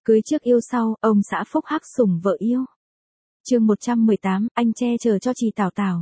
Cưới trước yêu sau, ông xã phúc hắc sủng vợ yêu. Chương 118, anh che chở cho chị Tảo Tảo.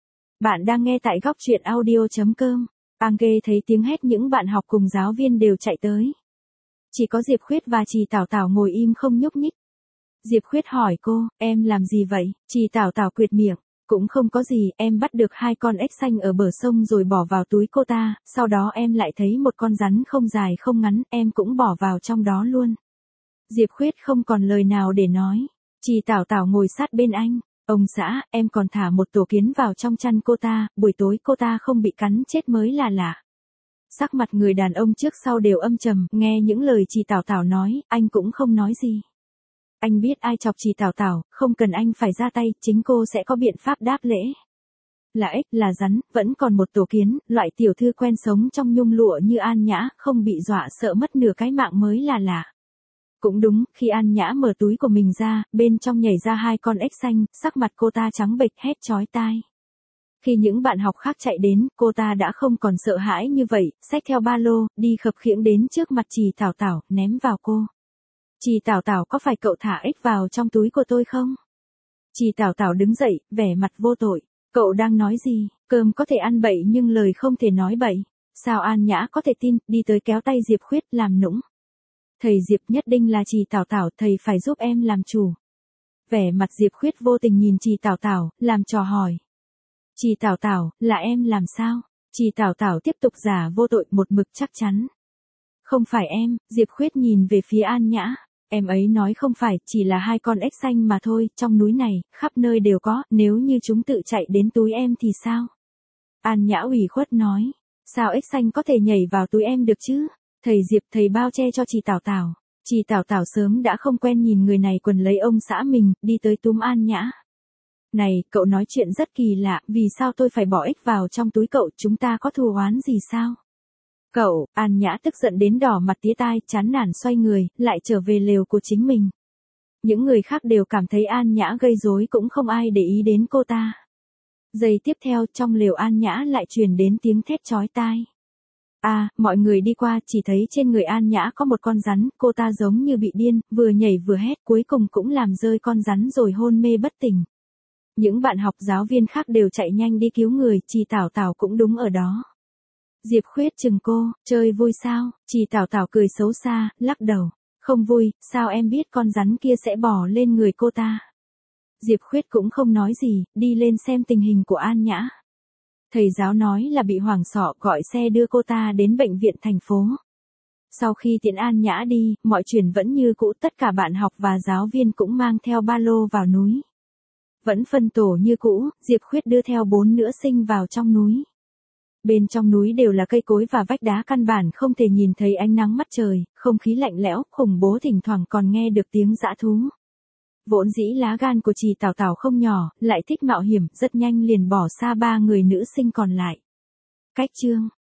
Bạn đang nghe tại góc truyện audio.com. Ange thấy tiếng hét những bạn học cùng giáo viên đều chạy tới. Chỉ có Diệp Khuyết và chị Tảo Tảo ngồi im không nhúc nhích. Diệp Khuyết hỏi cô, em làm gì vậy? Chị Tảo Tảo quệt miệng, cũng không có gì, em bắt được 2 con ếch xanh ở bờ sông rồi bỏ vào túi cô ta, sau đó em lại thấy một con rắn không dài không ngắn, em cũng bỏ vào trong đó luôn. Diệp Khuyết không còn lời nào để nói. Chị Tảo Tảo ngồi sát bên anh. Ông xã, em còn thả một tổ kiến vào trong chăn cô ta, buổi tối cô ta không bị cắn chết mới là lạ. Sắc mặt người đàn ông trước sau đều âm trầm, nghe những lời chị Tảo Tảo nói, anh cũng không nói gì. Anh biết ai chọc chị Tảo Tảo, không cần anh phải ra tay, chính cô sẽ có biện pháp đáp lễ. Là ếch, là rắn, vẫn còn một tổ kiến, loại tiểu thư quen sống trong nhung lụa như An Nhã, không bị dọa sợ mất nửa cái mạng mới là lạ. Cũng đúng, khi An Nhã mở túi của mình ra, bên trong nhảy ra 2 con ếch xanh, sắc mặt cô ta trắng bệch hét chói tai. Khi những bạn học khác chạy đến, cô ta đã không còn sợ hãi như vậy, xách theo ba lô, đi khập khiễng đến trước mặt chị Tảo Tảo, ném vào cô. Chị Tảo Tảo, có phải cậu thả ếch vào trong túi của tôi không? Chị Tảo Tảo đứng dậy, vẻ mặt vô tội. Cậu đang nói gì? Cơm có thể ăn bậy nhưng lời không thể nói bậy. Sao An Nhã có thể tin, đi tới kéo tay Diệp Khuyết làm nũng. Thầy Diệp, nhất định là chị Tảo Tảo, thầy phải giúp em làm chủ. Vẻ mặt Diệp Khuyết vô tình nhìn chị Tảo Tảo, làm trò hỏi. Chị Tảo Tảo, là em làm sao? Chị Tảo Tảo tiếp tục giả vô tội một mực chắc chắn. Không phải em, Diệp Khuyết nhìn về phía An Nhã. Em ấy nói không phải, chỉ là 2 con ếch xanh mà thôi, trong núi này, khắp nơi đều có, nếu như chúng tự chạy đến túi em thì sao? An Nhã ủy khuất nói. Sao ếch xanh có thể nhảy vào túi em được chứ? Thầy Diệp, thầy bao che cho chị Tảo Tảo. Chị Tảo Tảo sớm đã không quen nhìn người này quần lấy ông xã mình, đi tới túm An Nhã. Này, cậu nói chuyện rất kỳ lạ, vì sao tôi phải bỏ ếch vào trong túi cậu, chúng ta có thù oán gì sao? Cậu, An Nhã tức giận đến đỏ mặt tía tai, chán nản xoay người, lại trở về lều của chính mình. Những người khác đều cảm thấy An Nhã gây rối cũng không ai để ý đến cô ta. Giây tiếp theo, trong lều An Nhã lại truyền đến tiếng thét chói tai. Mọi người đi qua, chỉ thấy trên người An Nhã có một con rắn, cô ta giống như bị điên, vừa nhảy vừa hét, cuối cùng cũng làm rơi con rắn rồi hôn mê bất tỉnh. Những bạn học giáo viên khác đều chạy nhanh đi cứu người, chị Tảo Tảo cũng đúng ở đó. Diệp Khuyết chừng cô, chơi vui sao? Chị Tảo Tảo cười xấu xa, lắc đầu. Không vui, sao em biết con rắn kia sẽ bò lên người cô ta? Diệp Khuyết cũng không nói gì, đi lên xem tình hình của An Nhã. Thầy giáo nói là bị hoảng sợ, gọi xe đưa cô ta đến bệnh viện thành phố. Sau khi tiễn An Nhã đi, mọi chuyện vẫn như cũ, tất cả bạn học và giáo viên cũng mang theo ba lô vào núi. Vẫn phân tổ như cũ, Diệp Khuyết đưa theo 4 nữ sinh vào trong núi. Bên trong núi đều là cây cối và vách đá, căn bản không thể nhìn thấy ánh nắng mặt trời, không khí lạnh lẽo, khủng bố, thỉnh thoảng còn nghe được tiếng dã thú. Vốn dĩ lá gan của chị Tảo Tảo không nhỏ, lại thích mạo hiểm, rất nhanh liền bỏ xa 3 người nữ sinh còn lại. Cách chương